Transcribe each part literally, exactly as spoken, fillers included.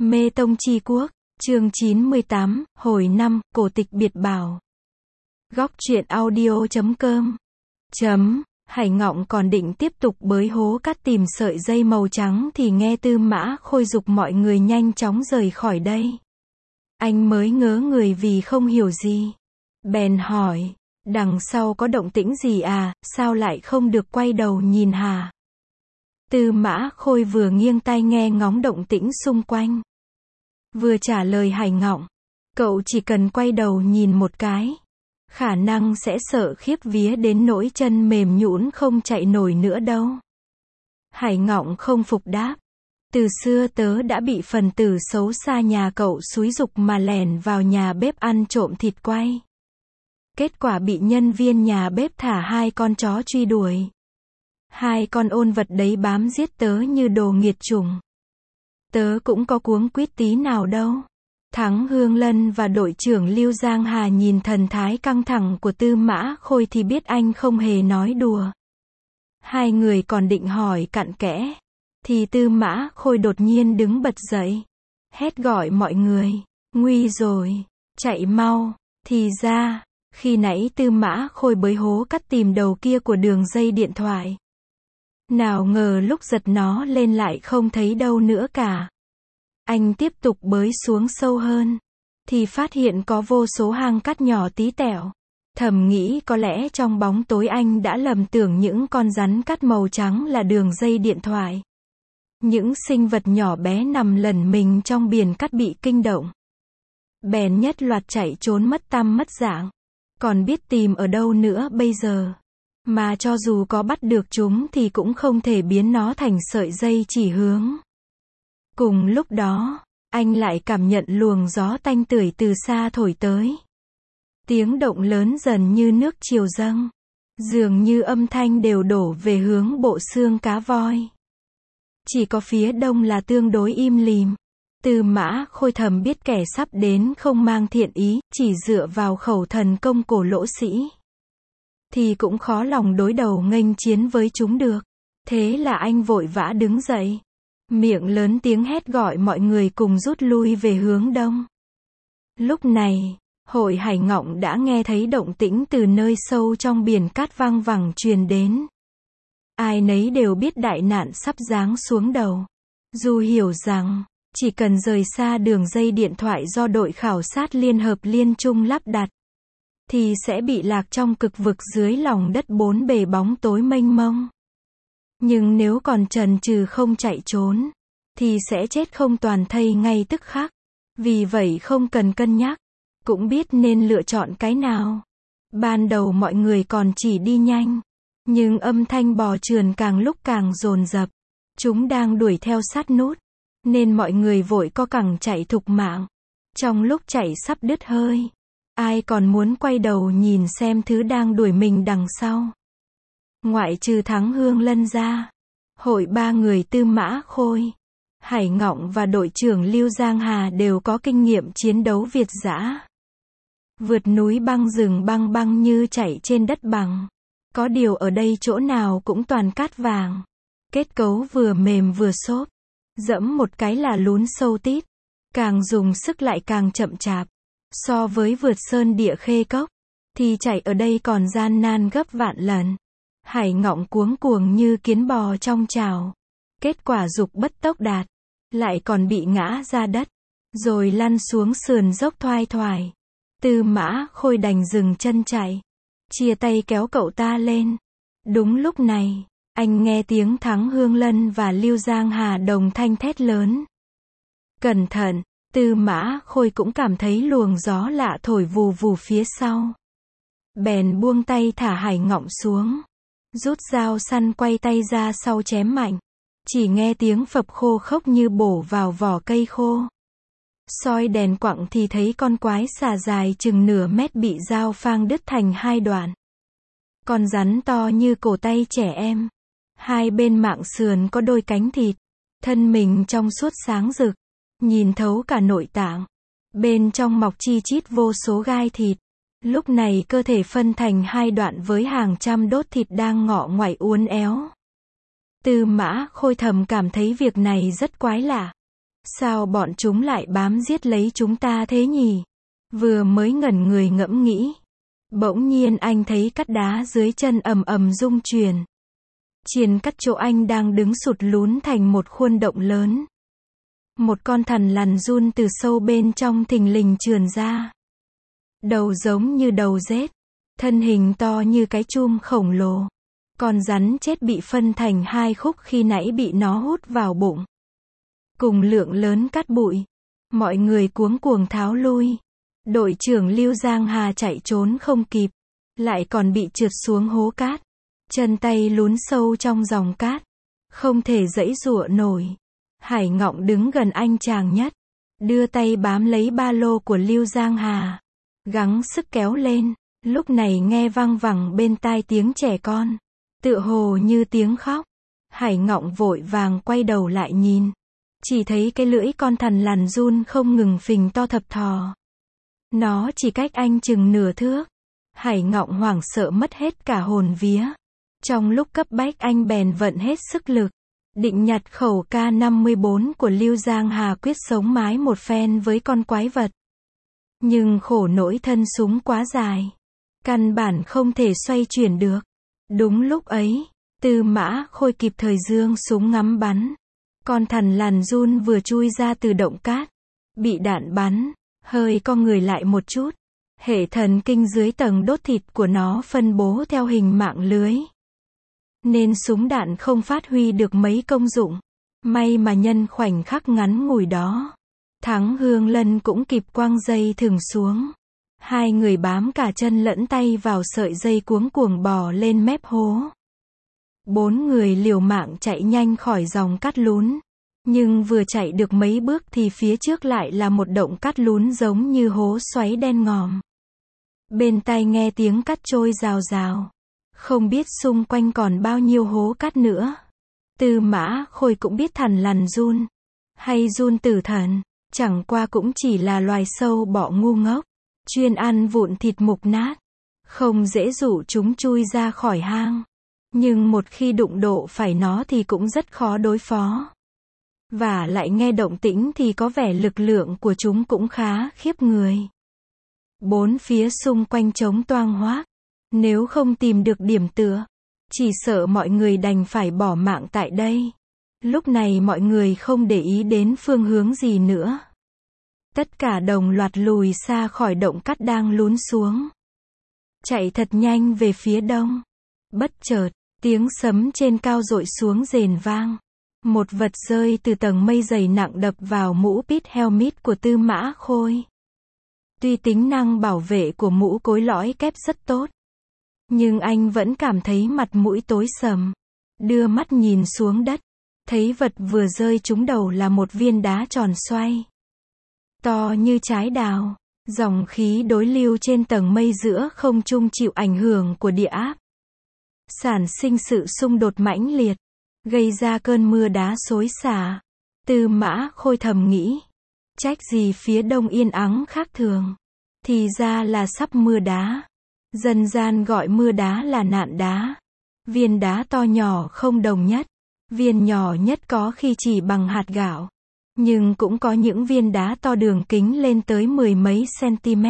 Mê Tông Chi Quốc, chương chín mươi tám, hồi năm, cổ tịch biệt bảo. Góc truyện audio chấm com. Chấm, Hải Ngọng còn định tiếp tục bới hố cắt tìm sợi dây màu trắng thì nghe Tư Mã Khôi giục mọi người nhanh chóng rời khỏi đây. Anh mới ngớ người vì không hiểu gì. Bèn hỏi, đằng sau có động tĩnh gì à, sao lại không được quay đầu nhìn hả? Tư Mã Khôi vừa nghiêng tai nghe ngóng động tĩnh xung quanh, vừa trả lời Hải Ngọng, cậu chỉ cần quay đầu nhìn một cái, khả năng sẽ sợ khiếp vía đến nỗi chân mềm nhũn không chạy nổi nữa đâu. Hải Ngọng không phục đáp, từ xưa tớ đã bị phần tử xấu xa nhà cậu xúi giục mà lẻn vào nhà bếp ăn trộm thịt quay. Kết quả bị nhân viên nhà bếp thả hai con chó truy đuổi. Hai con ôn vật đấy bám giết tớ như đồ nghiệt chủng. Tớ cũng có cuống quýt tí nào đâu. Thắng Hương Lân và đội trưởng Lưu Giang Hà nhìn thần thái căng thẳng của Tư Mã Khôi thì biết anh không hề nói đùa. Hai người còn định hỏi cặn kẽ, thì Tư Mã Khôi đột nhiên đứng bật dậy, hét gọi mọi người, nguy rồi, chạy mau. Thì ra, khi nãy Tư Mã Khôi bới hố cắt tìm đầu kia của đường dây điện thoại. Nào ngờ lúc giật nó lên lại không thấy đâu nữa cả. Anh tiếp tục bới xuống sâu hơn, thì phát hiện có vô số hang cắt nhỏ tí tẹo. Thầm nghĩ có lẽ trong bóng tối anh đã lầm tưởng những con rắn cắt màu trắng là đường dây điện thoại. Những sinh vật nhỏ bé nằm lẩn mình trong biển cắt bị kinh động, bèn nhất loạt chạy trốn mất tăm mất dạng. Còn biết tìm ở đâu nữa bây giờ. Mà cho dù có bắt được chúng thì cũng không thể biến nó thành sợi dây chỉ hướng. Cùng lúc đó, anh lại cảm nhận luồng gió tanh tưởi từ xa thổi tới. Tiếng động lớn dần như nước triều dâng. Dường như âm thanh đều đổ về hướng bộ xương cá voi. Chỉ có phía đông là tương đối im lìm. Tư Mã Khôi thầm biết kẻ sắp đến không mang thiện ý, chỉ dựa vào khẩu thần công cổ lỗ sĩ thì cũng khó lòng đối đầu nghênh chiến với chúng được. Thế là anh vội vã đứng dậy, miệng lớn tiếng hét gọi mọi người cùng rút lui về hướng đông. Lúc này, hội Hải Ngọng đã nghe thấy động tĩnh từ nơi sâu trong biển cát vang vẳng truyền đến. Ai nấy đều biết đại nạn sắp giáng xuống đầu. Dù hiểu rằng, chỉ cần rời xa đường dây điện thoại do đội khảo sát Liên Hợp Liên Trung lắp đặt, thì sẽ bị lạc trong cực vực dưới lòng đất bốn bề bóng tối mênh mông. Nhưng nếu còn chần chừ không chạy trốn, thì sẽ chết không toàn thây ngay tức khắc. Vì vậy không cần cân nhắc, cũng biết nên lựa chọn cái nào. Ban đầu mọi người còn chỉ đi nhanh, nhưng âm thanh bò trườn càng lúc càng dồn dập. Chúng đang đuổi theo sát nút, nên mọi người vội co cẳng chạy thục mạng. Trong lúc chạy sắp đứt hơi, ai còn muốn quay đầu nhìn xem thứ đang đuổi mình đằng sau. Ngoại trừ Thắng Hương Lân ra, hội ba người Tư Mã Khôi, Hải Ngọng và đội trưởng Lưu Giang Hà đều có kinh nghiệm chiến đấu việt dã. Vượt núi băng rừng băng băng như chạy trên đất bằng. Có điều ở đây chỗ nào cũng toàn cát vàng. Kết cấu vừa mềm vừa xốp. Dẫm một cái là lún sâu tít. Càng dùng sức lại càng chậm chạp. So với vượt sơn địa khê cốc, thì chạy ở đây còn gian nan gấp vạn lần. Hải Ngọng cuống cuồng như kiến bò trong chảo. Kết quả dục bất tốc đạt, lại còn bị ngã ra đất, rồi lăn xuống sườn dốc thoai thoải. Tư Mã Khôi đành dừng chân chạy, chia tay kéo cậu ta lên. Đúng lúc này, anh nghe tiếng Thắng Hương Lân và Lưu Giang Hà đồng thanh thét lớn. Cẩn thận! Tư Mã Khôi cũng cảm thấy luồng gió lạ thổi vù vù phía sau. Bèn buông tay thả Hải Ngọng xuống, rút dao săn quay tay ra sau chém mạnh. Chỉ nghe tiếng phập khô khốc như bổ vào vỏ cây khô. Soi đèn quặng thì thấy con quái xà dài chừng nửa mét bị dao phang đứt thành hai đoạn. Con rắn to như cổ tay trẻ em. Hai bên mạng sườn có đôi cánh thịt. Thân mình trong suốt sáng rực, nhìn thấu cả nội tạng. Bên trong mọc chi chít vô số gai thịt. Lúc này cơ thể phân thành hai đoạn với hàng trăm đốt thịt đang ngọ ngoại uốn éo. Tư Mã Khôi thầm cảm thấy việc này rất quái lạ. Sao bọn chúng lại bám giết lấy chúng ta thế nhỉ? Vừa mới ngẩn người ngẫm nghĩ. Bỗng nhiên anh thấy cát đá dưới chân ầm ầm rung chuyển. Trên cát chỗ anh đang đứng sụt lún thành một khuôn động lớn. Một con thằn lằn giun từ sâu bên trong thình lình trườn ra. Đầu giống như đầu rết. Thân hình to như cái chum khổng lồ. Con rắn chết bị phân thành hai khúc khi nãy bị nó hút vào bụng. Cùng lượng lớn cát bụi. Mọi người cuống cuồng tháo lui. Đội trưởng Lưu Giang Hà chạy trốn không kịp. Lại còn bị trượt xuống hố cát. Chân tay lún sâu trong dòng cát. Không thể giãy giụa nổi. Hải Ngọng đứng gần anh chàng nhất. Đưa tay bám lấy ba lô của Lưu Giang Hà. Gắng sức kéo lên. Lúc này nghe văng vẳng bên tai tiếng trẻ con. Tựa hồ như tiếng khóc. Hải Ngọng vội vàng quay đầu lại nhìn. Chỉ thấy cái lưỡi con thằn lằn giun không ngừng phình to thập thò. Nó chỉ cách anh chừng nửa thước. Hải Ngọng hoảng sợ mất hết cả hồn vía. Trong lúc cấp bách anh bèn vận hết sức lực. Định nhặt khẩu K năm mươi bốn của Lưu Giang Hà quyết sống mái một phen với con quái vật. Nhưng khổ nỗi thân súng quá dài. Căn bản không thể xoay chuyển được. Đúng lúc ấy, Tư Mã Khôi kịp thời giương súng ngắm bắn. Con thằn lằn giun vừa chui ra từ động cát. Bị đạn bắn, hơi co người lại một chút. Hệ thần kinh dưới tầng đốt thịt của nó phân bố theo hình mạng lưới. Nên súng đạn không phát huy được mấy công dụng. May mà nhân khoảnh khắc ngắn ngủi đó. Thắng Hương Lân cũng kịp quăng dây thừng xuống. Hai người bám cả chân lẫn tay vào sợi dây cuống cuồng bò lên mép hố. Bốn người liều mạng chạy nhanh khỏi dòng cát lún. Nhưng vừa chạy được mấy bước thì phía trước lại là một động cát lún giống như hố xoáy đen ngòm. Bên tai nghe tiếng cát trôi rào rào. Không biết xung quanh còn bao nhiêu hố cát nữa. Tư Mã Khôi cũng biết thằn lằn giun. Hay giun tử thần. Chẳng qua cũng chỉ là loài sâu bọ ngu ngốc. Chuyên ăn vụn thịt mục nát. Không dễ dụ chúng chui ra khỏi hang. Nhưng một khi đụng độ phải nó thì cũng rất khó đối phó. Và lại nghe động tĩnh thì có vẻ lực lượng của chúng cũng khá khiếp người. Bốn phía xung quanh trống toang hoác. Nếu không tìm được điểm tựa, chỉ sợ mọi người đành phải bỏ mạng tại đây. Lúc này mọi người không để ý đến phương hướng gì nữa. Tất cả đồng loạt lùi xa khỏi động cát đang lún xuống. Chạy thật nhanh về phía đông. Bất chợt, tiếng sấm trên cao dội xuống rền vang. Một vật rơi từ tầng mây dày nặng đập vào mũ pit helmet của Tư Mã Khôi. Tuy tính năng bảo vệ của mũ cối lõi kép rất tốt, nhưng anh vẫn cảm thấy mặt mũi tối sầm. Đưa mắt nhìn xuống đất, thấy vật vừa rơi trúng đầu là một viên đá tròn xoay. To như trái đào, dòng khí đối lưu trên tầng mây giữa không trung chịu ảnh hưởng của địa áp. Sản sinh sự xung đột mãnh liệt, gây ra cơn mưa đá xối xả. Tư Mã Khôi thầm nghĩ, trách gì phía đông yên ắng khác thường. Thì ra là sắp mưa đá. Dân gian gọi mưa đá là nạn đá. Viên đá to nhỏ không đồng nhất. Viên nhỏ nhất có khi chỉ bằng hạt gạo. Nhưng cũng có những viên đá to đường kính lên tới mười mấy cm.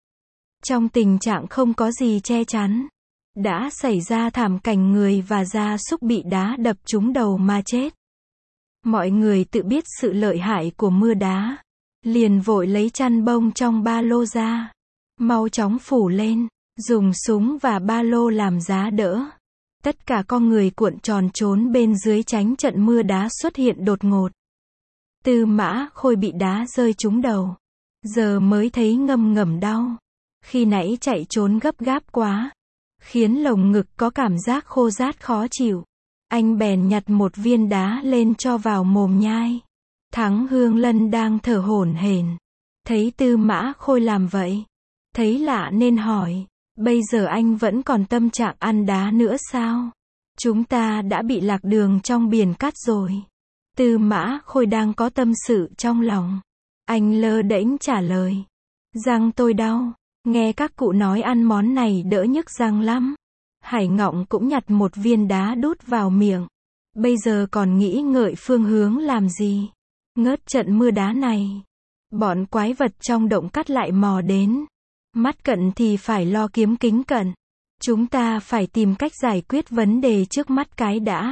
Trong tình trạng không có gì che chắn, đã xảy ra thảm cảnh người và gia súc bị đá đập trúng đầu mà chết. Mọi người tự biết sự lợi hại của mưa đá. Liền vội lấy chăn bông trong ba lô ra. Mau chóng phủ lên. Dùng súng và ba lô làm giá đỡ. Tất cả con người cuộn tròn trốn bên dưới tránh trận mưa đá xuất hiện đột ngột. Tư Mã Khôi bị đá rơi trúng đầu. Giờ mới thấy ngâm ngầm đau. Khi nãy chạy trốn gấp gáp quá, khiến lồng ngực có cảm giác khô rát khó chịu. Anh bèn nhặt một viên đá lên cho vào mồm nhai. Thắng Hương Lân đang thở hổn hển. Thấy Tư Mã Khôi làm vậy, thấy lạ nên hỏi, bây giờ anh vẫn còn tâm trạng ăn đá nữa sao? Chúng ta đã bị lạc đường trong biển cát rồi. Tư Mã Khôi đang có tâm sự trong lòng. Anh lơ đễnh trả lời. Răng tôi đau. Nghe các cụ nói ăn món này đỡ nhức răng lắm. Hải Ngọng cũng nhặt một viên đá đút vào miệng. Bây giờ còn nghĩ ngợi phương hướng làm gì? Ngớt trận mưa đá này, bọn quái vật trong động cắt lại mò đến. Mắt cận thì phải lo kiếm kính cận. Chúng ta phải tìm cách giải quyết vấn đề trước mắt cái đã.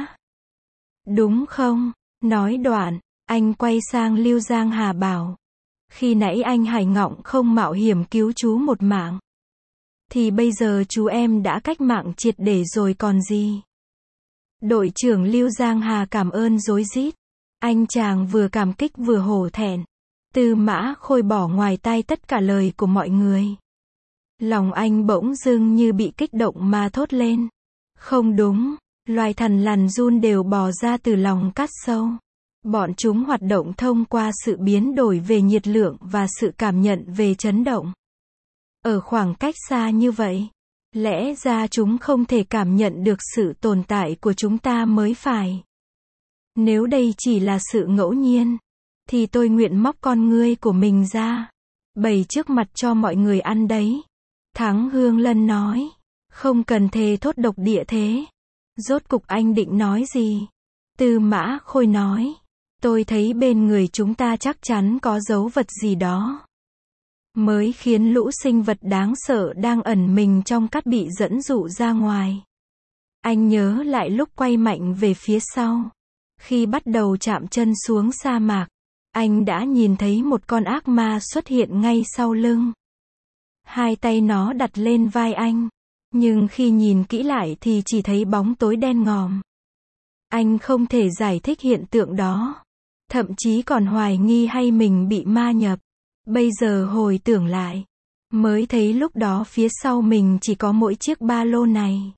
Đúng không? Nói đoạn, anh quay sang Lưu Giang Hà bảo. Khi nãy anh Hải Ngọng không mạo hiểm cứu chú một mạng. Thì bây giờ chú em đã cách mạng triệt để rồi còn gì. Đội trưởng Lưu Giang Hà cảm ơn rối rít. Anh chàng vừa cảm kích vừa hổ thẹn. Tư Mã Khôi bỏ ngoài tai tất cả lời của mọi người. Lòng anh bỗng dưng như bị kích động mà thốt lên. Không đúng, loài thằn lằn run đều bò ra từ lòng cát sâu. Bọn chúng hoạt động thông qua sự biến đổi về nhiệt lượng và sự cảm nhận về chấn động. Ở khoảng cách xa như vậy, lẽ ra chúng không thể cảm nhận được sự tồn tại của chúng ta mới phải. Nếu đây chỉ là sự ngẫu nhiên, thì tôi nguyện móc con ngươi của mình ra, bày trước mặt cho mọi người ăn đấy. Thắng Hương Lân nói, không cần thề thốt độc địa thế. Rốt cục anh định nói gì? Tư Mã Khôi nói, tôi thấy bên người chúng ta chắc chắn có dấu vật gì đó. Mới khiến lũ sinh vật đáng sợ đang ẩn mình trong cát bị dẫn dụ ra ngoài. Anh nhớ lại lúc quay mạnh về phía sau. Khi bắt đầu chạm chân xuống sa mạc, anh đã nhìn thấy một con ác ma xuất hiện ngay sau lưng. Hai tay nó đặt lên vai anh. Nhưng khi nhìn kỹ lại thì chỉ thấy bóng tối đen ngòm. Anh không thể giải thích hiện tượng đó. Thậm chí còn hoài nghi hay mình bị ma nhập. Bây giờ hồi tưởng lại, mới thấy lúc đó phía sau mình chỉ có mỗi chiếc ba lô này.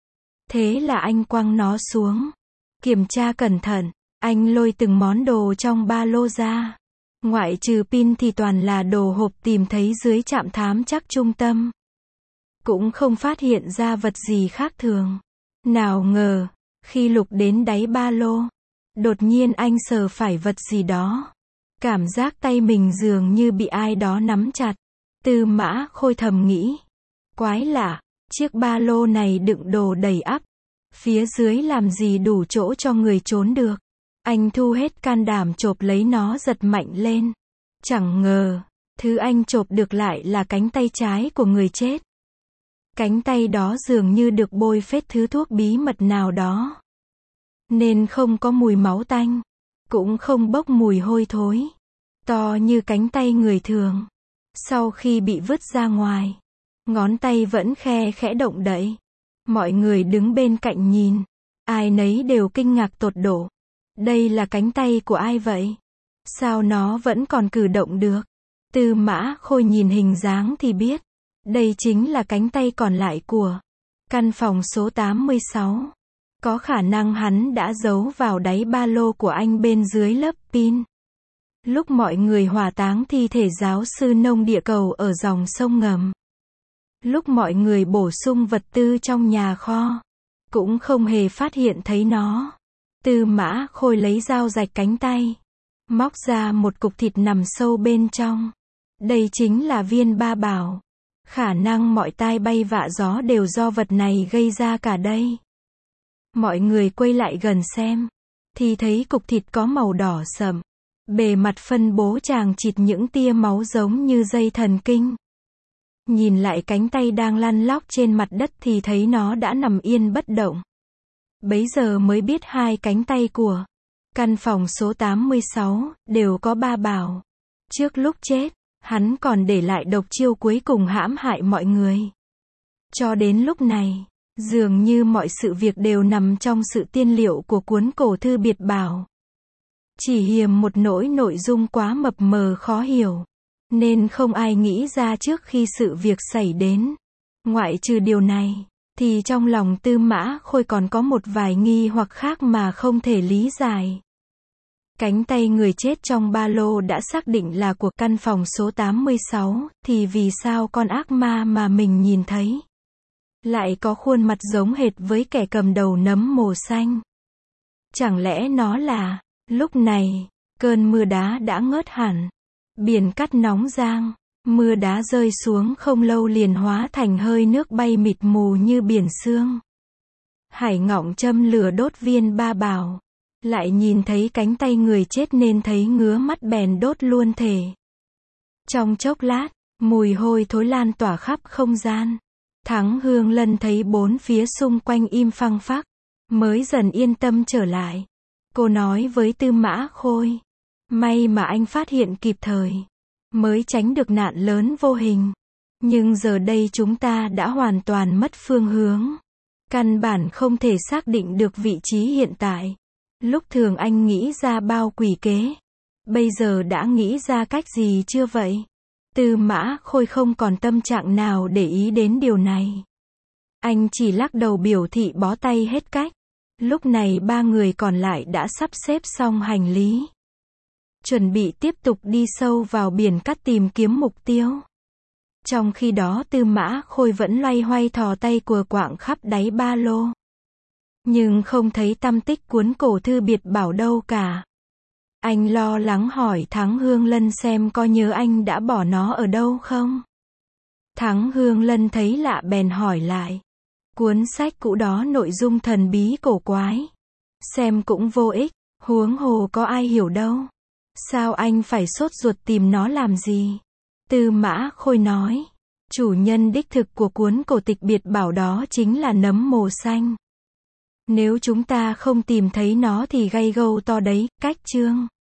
Thế là anh quăng nó xuống. Kiểm tra cẩn thận, anh lôi từng món đồ trong ba lô ra. Ngoại trừ pin thì toàn là đồ hộp tìm thấy dưới trạm thám chắc trung tâm. Cũng không phát hiện ra vật gì khác thường. Nào ngờ, khi lục đến đáy ba lô, đột nhiên anh sờ phải vật gì đó. Cảm giác tay mình dường như bị ai đó nắm chặt. Tư Mã Khôi thầm nghĩ. Quái lạ, chiếc ba lô này đựng đồ đầy ắp. Phía dưới làm gì đủ chỗ cho người trốn được. Anh thu hết can đảm chộp lấy nó giật mạnh lên. Chẳng ngờ, thứ anh chộp được lại là cánh tay trái của người chết. Cánh tay đó dường như được bôi phết thứ thuốc bí mật nào đó. Nên không có mùi máu tanh. Cũng không bốc mùi hôi thối. To như cánh tay người thường. Sau khi bị vứt ra ngoài, ngón tay vẫn khe khẽ động đậy. Mọi người đứng bên cạnh nhìn. Ai nấy đều kinh ngạc tột độ. Đây là cánh tay của ai vậy? Sao nó vẫn còn cử động được? Tư Mã Khôi nhìn hình dáng thì biết. Đây chính là cánh tay còn lại của căn phòng số tám mươi sáu. Có khả năng hắn đã giấu vào đáy ba lô của anh bên dưới lớp pin. Lúc mọi người hỏa táng thi thể giáo sư nông địa cầu ở dòng sông ngầm. Lúc mọi người bổ sung vật tư trong nhà kho. Cũng không hề phát hiện thấy nó. Tư Mã Khôi lấy dao rạch cánh tay. Móc ra một cục thịt nằm sâu bên trong. Đây chính là viên ba bảo. Khả năng mọi tai bay vạ gió đều do vật này gây ra cả đây. Mọi người quay lại gần xem. Thì thấy cục thịt có màu đỏ sậm. Bề mặt phân bố chàng chịt những tia máu giống như dây thần kinh. Nhìn lại cánh tay đang lăn lóc trên mặt đất thì thấy nó đã nằm yên bất động. Bấy giờ mới biết hai cánh tay của căn phòng số tám mươi sáu đều có ba bảo. Trước lúc chết, hắn còn để lại độc chiêu cuối cùng hãm hại mọi người. Cho đến lúc này, dường như mọi sự việc đều nằm trong sự tiên liệu của cuốn cổ thư biệt bảo. Chỉ hiềm một nỗi nội dung quá mập mờ khó hiểu, nên không ai nghĩ ra trước khi sự việc xảy đến. Ngoại trừ điều này, thì trong lòng Tư Mã Khôi còn có một vài nghi hoặc khác mà không thể lý giải. Cánh tay người chết trong ba lô đã xác định là của căn phòng số tám mươi sáu, thì vì sao con ác ma mà mình nhìn thấy lại có khuôn mặt giống hệt với kẻ cầm đầu nấm mồ xanh? Chẳng lẽ nó là... Lúc này, cơn mưa đá đã ngớt hẳn. Biển cát nóng giang, mưa đá rơi xuống không lâu liền hóa thành hơi nước bay mịt mù như biển sương. Hải Ngọng châm lửa đốt viên ba bảo. Lại nhìn thấy cánh tay người chết nên thấy ngứa mắt bèn đốt luôn thể. Trong chốc lát, mùi hôi thối lan tỏa khắp không gian. Thắng Hương Lân thấy bốn phía xung quanh im phăng phắc, mới dần yên tâm trở lại. Cô nói với Tư Mã Khôi, may mà anh phát hiện kịp thời, mới tránh được nạn lớn vô hình. Nhưng giờ đây chúng ta đã hoàn toàn mất phương hướng. Căn bản không thể xác định được vị trí hiện tại. Lúc thường anh nghĩ ra bao quỷ kế. Bây giờ đã nghĩ ra cách gì chưa vậy? Tư Mã Khôi không còn tâm trạng nào để ý đến điều này. Anh chỉ lắc đầu biểu thị bó tay hết cách. Lúc này ba người còn lại đã sắp xếp xong hành lý. Chuẩn bị tiếp tục đi sâu vào biển cát tìm kiếm mục tiêu. Trong khi đó Tư Mã Khôi vẫn loay hoay thò tay cùa quạng khắp đáy ba lô. Nhưng không thấy tăm tích cuốn cổ thư biệt bảo đâu cả. Anh lo lắng hỏi Thắng Hương Lân xem có nhớ anh đã bỏ nó ở đâu không? Thắng Hương Lân thấy lạ bèn hỏi lại. Cuốn sách cũ đó nội dung thần bí cổ quái. Xem cũng vô ích, huống hồ có ai hiểu đâu. Sao anh phải sốt ruột tìm nó làm gì? Tư Mã Khôi nói. Chủ nhân đích thực của cuốn cổ tịch biệt bảo đó chính là nấm mồ xanh. Nếu chúng ta không tìm thấy nó thì gây gâu to đấy, cách chương.